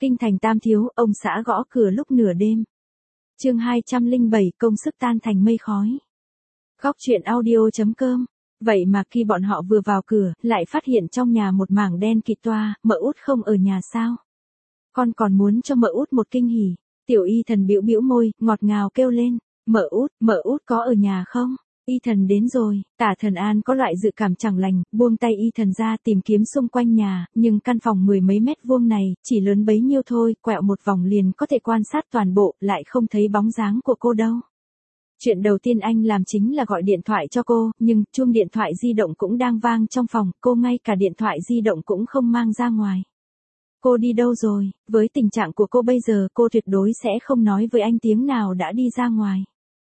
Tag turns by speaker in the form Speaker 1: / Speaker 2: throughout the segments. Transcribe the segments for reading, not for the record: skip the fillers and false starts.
Speaker 1: Kinh thành Tam Thiếu, ông xã gõ cửa lúc nửa đêm. Chương 207, công sức tan thành mây khói. Góc truyện audio.com. Vậy mà khi bọn họ vừa vào cửa, lại phát hiện trong nhà một mảng đen kịt toa, Mợ Út không ở nhà sao? Con còn muốn cho Mợ Út một kinh hỉ. Tiểu Y Thần bĩu bĩu môi, ngọt ngào kêu lên, Mợ Út có ở nhà không? Y Thần đến rồi. Tả Thần An có loại dự cảm chẳng lành, buông tay Y Thần ra tìm kiếm xung quanh nhà, nhưng căn phòng mười mấy mét vuông này, chỉ lớn bấy nhiêu thôi, quẹo một vòng liền có thể quan sát toàn bộ, lại không thấy bóng dáng của cô đâu. Chuyện đầu tiên anh làm chính là gọi điện thoại cho cô, nhưng chuông điện thoại di động cũng đang vang trong phòng, cô ngay cả điện thoại di động cũng không mang ra ngoài. Cô đi đâu rồi? Với tình trạng của cô bây giờ, cô tuyệt đối sẽ không nói với anh tiếng nào đã đi ra ngoài.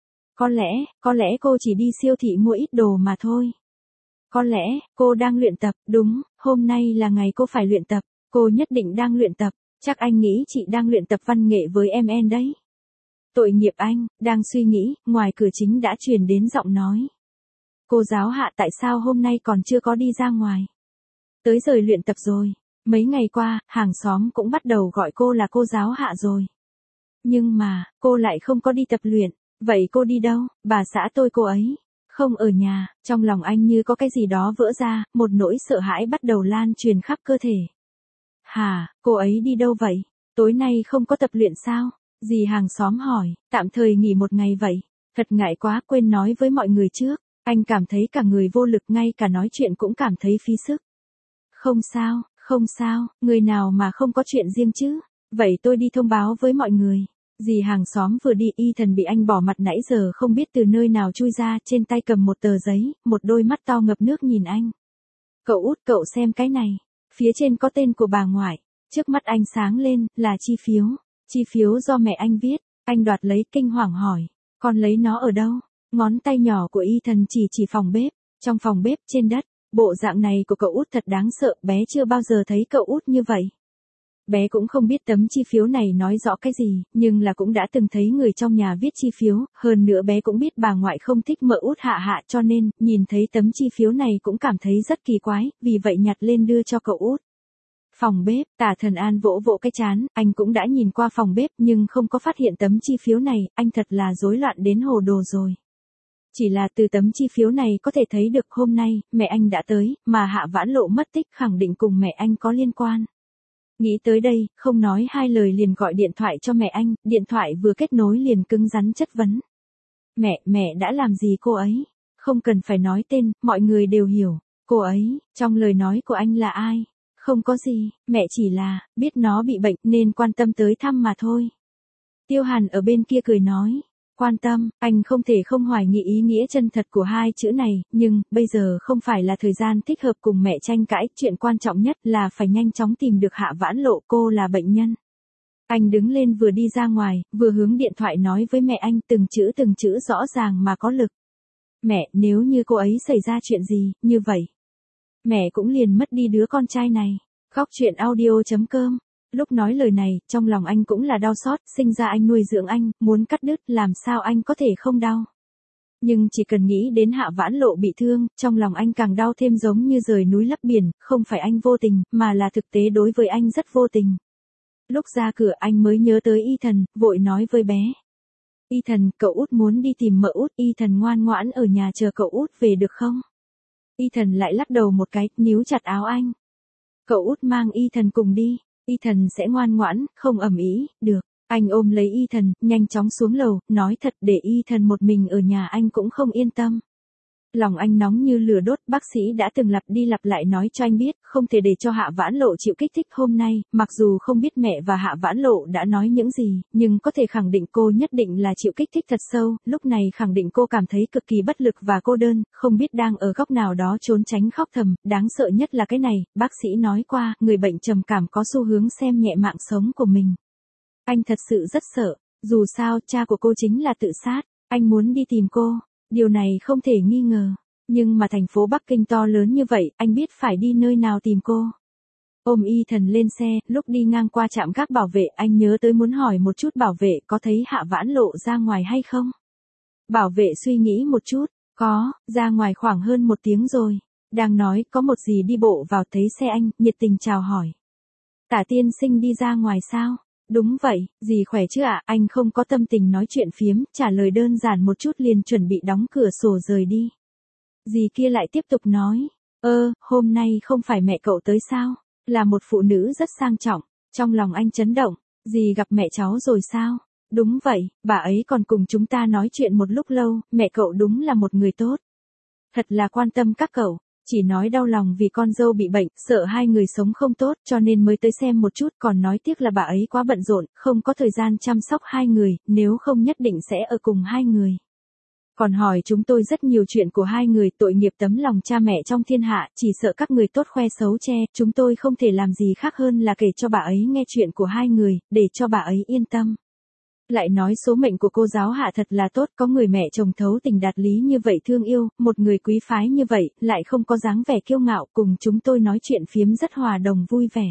Speaker 1: Có lẽ cô chỉ đi siêu thị mua ít đồ mà thôi. Có lẽ, cô đang luyện tập, đúng, hôm nay là ngày cô phải luyện tập, cô nhất định đang luyện tập, chắc anh nghĩ chị đang luyện tập văn nghệ với em đấy. Tội nghiệp anh, đang suy nghĩ, ngoài cửa chính đã truyền đến giọng nói. Cô giáo Hạ tại sao hôm nay còn chưa có đi ra ngoài? Tới giờ luyện tập rồi, mấy ngày qua, hàng xóm cũng bắt đầu gọi cô là cô giáo Hạ rồi. Nhưng mà, cô lại không có đi tập luyện. Vậy cô đi đâu? Bà xã tôi cô ấy không ở nhà. Trong lòng anh như có cái gì đó vỡ ra, một nỗi sợ hãi bắt đầu lan truyền khắp cơ thể. Hả, cô ấy đi đâu vậy? Tối nay không có tập luyện sao? Dì hàng xóm hỏi, tạm thời nghỉ một ngày vậy. Thật ngại quá, quên nói với mọi người trước. Anh cảm thấy cả người vô lực, ngay cả nói chuyện cũng cảm thấy phí sức. Không sao, người nào mà không có chuyện riêng chứ? Vậy tôi đi thông báo với mọi người. Dì hàng xóm vừa đi, Y Thần bị anh bỏ mặt nãy giờ không biết từ nơi nào chui ra, trên tay cầm một tờ giấy, một đôi mắt to ngập nước nhìn anh. Cậu Út, cậu xem cái này. Phía trên có tên của bà ngoại. Trước mắt anh sáng lên, là chi phiếu. Chi phiếu do mẹ anh viết. Anh đoạt lấy, kinh hoàng hỏi. Con lấy nó ở đâu? Ngón tay nhỏ của Y Thần chỉ phòng bếp. Trong phòng bếp, trên đất. Bộ dạng này của cậu Út thật đáng sợ, bé chưa bao giờ thấy cậu Út như vậy. Bé cũng không biết tấm chi phiếu này nói rõ cái gì, nhưng là cũng đã từng thấy người trong nhà viết chi phiếu, hơn nữa bé cũng biết bà ngoại không thích Mợ Út Hạ cho nên, nhìn thấy tấm chi phiếu này cũng cảm thấy rất kỳ quái, vì vậy nhặt lên đưa cho cậu Út. Phòng bếp, Tả Thần An vỗ vỗ cái trán, anh cũng đã nhìn qua phòng bếp nhưng không có phát hiện tấm chi phiếu này, anh thật là rối loạn đến hồ đồ rồi. Chỉ là từ tấm chi phiếu này có thể thấy được hôm nay, mẹ anh đã tới, mà Hạ Vãn Lộ mất tích khẳng định cùng mẹ anh có liên quan. Nghĩ tới đây, không nói hai lời liền gọi điện thoại cho mẹ anh, điện thoại vừa kết nối liền cứng rắn chất vấn. Mẹ đã làm gì cô ấy? Không cần phải nói tên, mọi người đều hiểu. Cô ấy, trong lời nói của anh là ai? Không có gì, mẹ chỉ là, biết nó bị bệnh nên quan tâm tới thăm mà thôi. Tiêu Hàn ở bên kia cười nói. Quan tâm, anh không thể không hoài nghi ý nghĩa chân thật của hai chữ này, nhưng, bây giờ không phải là thời gian thích hợp cùng mẹ tranh cãi, chuyện quan trọng nhất là phải nhanh chóng tìm được Hạ Vãn Lộ, cô là bệnh nhân. Anh đứng lên vừa đi ra ngoài, vừa hướng điện thoại nói với mẹ anh từng chữ rõ ràng mà có lực. Mẹ, nếu như cô ấy xảy ra chuyện gì, như vậy, mẹ cũng liền mất đi đứa con trai này. Góc truyện audio.com. Lúc nói lời này, trong lòng anh cũng là đau xót, sinh ra anh nuôi dưỡng anh, muốn cắt đứt, làm sao anh có thể không đau. Nhưng chỉ cần nghĩ đến Hạ Vãn Lộ bị thương, trong lòng anh càng đau thêm, giống như rời núi lấp biển, không phải anh vô tình, mà là thực tế đối với anh rất vô tình. Lúc ra cửa anh mới nhớ tới Y Thần, vội nói với bé. Y Thần, cậu Út muốn đi tìm Mợ Út, Y Thần ngoan ngoãn ở nhà chờ cậu Út về được không? Y Thần lại lắc đầu một cái, níu chặt áo anh. Cậu Út mang Y Thần cùng đi. Y Thần sẽ ngoan ngoãn, không ầm ĩ, được. Anh ôm lấy Y Thần, nhanh chóng xuống lầu, nói thật để Y Thần một mình ở nhà anh cũng không yên tâm. Lòng anh nóng như lửa đốt, bác sĩ đã từng lặp đi lặp lại nói cho anh biết, không thể để cho Hạ Vãn Lộ chịu kích thích hôm nay, mặc dù không biết mẹ và Hạ Vãn Lộ đã nói những gì, nhưng có thể khẳng định cô nhất định là chịu kích thích thật sâu, lúc này khẳng định cô cảm thấy cực kỳ bất lực và cô đơn, không biết đang ở góc nào đó trốn tránh khóc thầm, đáng sợ nhất là cái này, bác sĩ nói qua, người bệnh trầm cảm có xu hướng xem nhẹ mạng sống của mình. Anh thật sự rất sợ, dù sao, cha của cô chính là tự sát, anh muốn đi tìm cô. Điều này không thể nghi ngờ, nhưng mà thành phố Bắc Kinh to lớn như vậy, anh biết phải đi nơi nào tìm cô. Ôm Y Thần lên xe, lúc đi ngang qua trạm gác bảo vệ, anh nhớ tới muốn hỏi một chút bảo vệ có thấy Hạ Vãn Lộ ra ngoài hay không. Bảo vệ suy nghĩ một chút, có, ra ngoài khoảng hơn 1 tiếng rồi. Đang nói, có một dì đi bộ vào thấy xe anh, nhiệt tình chào hỏi. Tả tiên sinh đi ra ngoài sao? Đúng vậy, dì khỏe chứ ạ? Anh không có tâm tình nói chuyện phiếm, trả lời đơn giản một chút liền chuẩn bị đóng cửa sổ rời đi. Dì kia lại tiếp tục nói, hôm nay không phải mẹ cậu tới sao? Là một phụ nữ rất sang trọng. Trong lòng anh chấn động, dì gặp mẹ cháu rồi sao? Đúng vậy, bà ấy còn cùng chúng ta nói chuyện một lúc lâu, mẹ cậu đúng là một người tốt. Thật là quan tâm các cậu, chỉ nói đau lòng vì con dâu bị bệnh, sợ hai người sống không tốt cho nên mới tới xem một chút, còn nói tiếc là bà ấy quá bận rộn, không có thời gian chăm sóc hai người, nếu không nhất định sẽ ở cùng hai người. Còn hỏi chúng tôi rất nhiều chuyện của hai người, tội nghiệp tấm lòng cha mẹ trong thiên hạ, chỉ sợ các người tốt khoe xấu che, chúng tôi không thể làm gì khác hơn là kể cho bà ấy nghe chuyện của hai người, để cho bà ấy yên tâm. Lại nói số mệnh của cô giáo Hạ thật là tốt, có người mẹ chồng thấu tình đạt lý như vậy thương yêu, một người quý phái như vậy, lại không có dáng vẻ kiêu ngạo, cùng chúng tôi nói chuyện phiếm rất hòa đồng vui vẻ.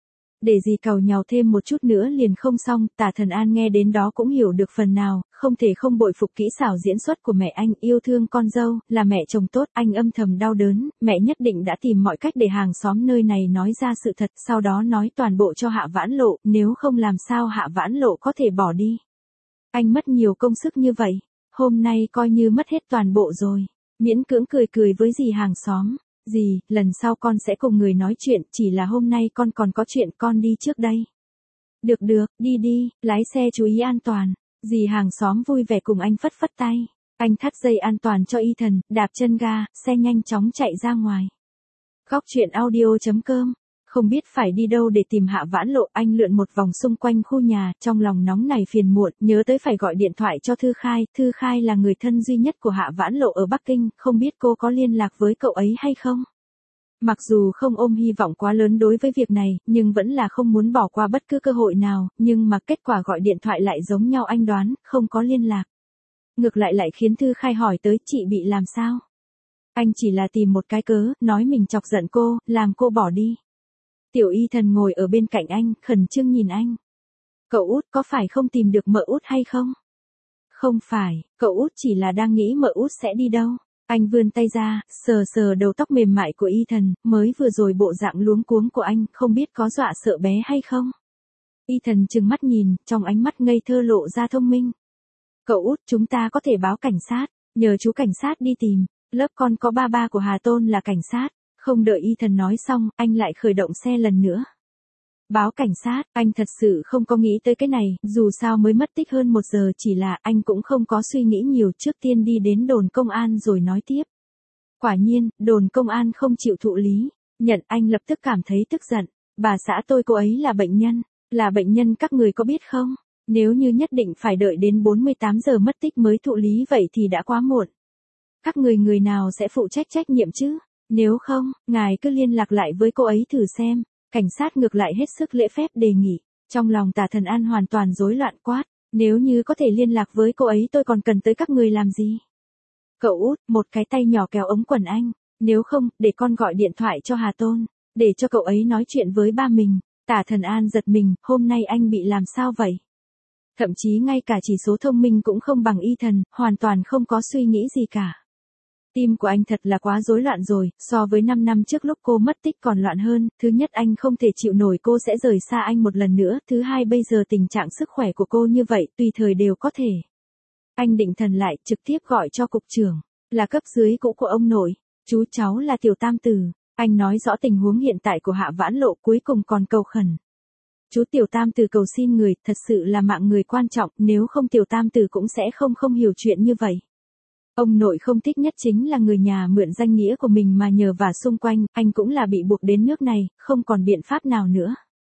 Speaker 1: Để gì càu nhàu thêm một chút nữa liền không xong, Tả Thần An nghe đến đó cũng hiểu được phần nào, không thể không bội phục kỹ xảo diễn xuất của mẹ anh, yêu thương con dâu, là mẹ chồng tốt, anh âm thầm đau đớn, mẹ nhất định đã tìm mọi cách để hàng xóm nơi này nói ra sự thật, sau đó nói toàn bộ cho Hạ Vãn Lộ, nếu không làm sao Hạ Vãn Lộ có thể bỏ đi. Anh mất nhiều công sức như vậy, hôm nay coi như mất hết toàn bộ rồi, miễn cưỡng cười cười với dì hàng xóm. Dì, lần sau con sẽ cùng người nói chuyện, chỉ là hôm nay con còn có chuyện, con đi trước đây. Được, đi đi, lái xe chú ý an toàn. Dì hàng xóm vui vẻ cùng anh phất phất tay. Anh thắt dây an toàn cho Ethan, đạp chân ga, xe nhanh chóng chạy ra ngoài. Góc truyện audio.com. Không biết phải đi đâu để tìm Hạ Vãn Lộ, anh lượn một vòng xung quanh khu nhà, trong lòng nóng này phiền muộn, nhớ tới phải gọi điện thoại cho Thư Khai là người thân duy nhất của Hạ Vãn Lộ ở Bắc Kinh, không biết cô có liên lạc với cậu ấy hay không? Mặc dù không ôm hy vọng quá lớn đối với việc này, nhưng vẫn là không muốn bỏ qua bất cứ cơ hội nào, nhưng mà kết quả gọi điện thoại lại giống nhau, anh đoán, không có liên lạc. Ngược lại khiến Thư Khai hỏi tới, chị bị làm sao? Anh chỉ là tìm một cái cớ, nói mình chọc giận cô, làm cô bỏ đi. Tiểu Ethan ngồi ở bên cạnh anh, khẩn trương nhìn anh. Cậu út có phải không tìm được mợ út hay không? Không phải, cậu út chỉ là đang nghĩ mợ út sẽ đi đâu. Anh vươn tay ra, sờ đầu tóc mềm mại của Ethan, mới vừa rồi bộ dạng luống cuống của anh, không biết có dọa sợ bé hay không? Ethan trừng mắt nhìn, trong ánh mắt ngây thơ lộ ra thông minh. Cậu út, chúng ta có thể báo cảnh sát, nhờ chú cảnh sát đi tìm, lớp con có ba của Hà Tôn là cảnh sát. Không đợi Ethan nói xong, anh lại khởi động xe lần nữa. Báo cảnh sát, anh thật sự không có nghĩ tới cái này, dù sao mới mất tích hơn 1 giờ, chỉ là anh cũng không có suy nghĩ nhiều, trước tiên đi đến đồn công an rồi nói tiếp. Quả nhiên, đồn công an không chịu thụ lý, nhận, anh lập tức cảm thấy tức giận. Bà xã tôi cô ấy là bệnh nhân các người có biết không? Nếu như nhất định phải đợi đến 48 giờ mất tích mới thụ lý vậy thì đã quá muộn. Các người nào sẽ phụ trách trách nhiệm chứ? Nếu không, ngài cứ liên lạc lại với cô ấy thử xem. Cảnh sát ngược lại hết sức lễ phép đề nghị. Trong lòng Tả Thần An hoàn toàn rối loạn quát. Nếu như có thể liên lạc với cô ấy tôi còn cần tới các người làm gì? Cậu út, một cái tay nhỏ kéo ống quần anh. Nếu không, để con gọi điện thoại cho Hà Tôn. Để cho cậu ấy nói chuyện với ba mình. Tả Thần An giật mình, hôm nay anh bị làm sao vậy? Thậm chí ngay cả chỉ số thông minh cũng không bằng Ethan, hoàn toàn không có suy nghĩ gì cả. Tim của anh thật là quá rối loạn rồi, so với 5 năm trước lúc cô mất tích còn loạn hơn, thứ nhất anh không thể chịu nổi cô sẽ rời xa anh một lần nữa, thứ hai bây giờ tình trạng sức khỏe của cô như vậy, tùy thời đều có thể. Anh định thần lại, trực tiếp gọi cho cục trưởng, là cấp dưới cũ của ông nội, chú cháu là Tiểu Tam Tử, anh nói rõ tình huống hiện tại của Hạ Vãn Lộ, cuối cùng còn cầu khẩn. Chú Tiểu Tam Tử cầu xin người, thật sự là mạng người quan trọng, nếu không Tiểu Tam Tử cũng sẽ không hiểu chuyện như vậy. Ông nội không thích nhất chính là người nhà mượn danh nghĩa của mình mà nhờ vả xung quanh, anh cũng là bị buộc đến nước này, không còn biện pháp nào nữa.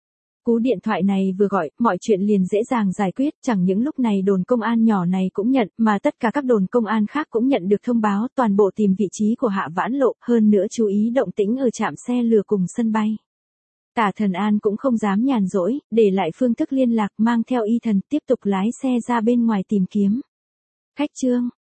Speaker 1: Cú điện thoại này vừa gọi, mọi chuyện liền dễ dàng giải quyết, chẳng những lúc này đồn công an nhỏ này cũng nhận, mà tất cả các đồn công an khác cũng nhận được thông báo, toàn bộ tìm vị trí của Hạ Vãn Lộ, hơn nữa chú ý động tĩnh ở trạm xe lửa cùng sân bay. Tả Thần An cũng không dám nhàn rỗi, để lại phương thức liên lạc, mang theo Ethan tiếp tục lái xe ra bên ngoài tìm kiếm. Khách trương,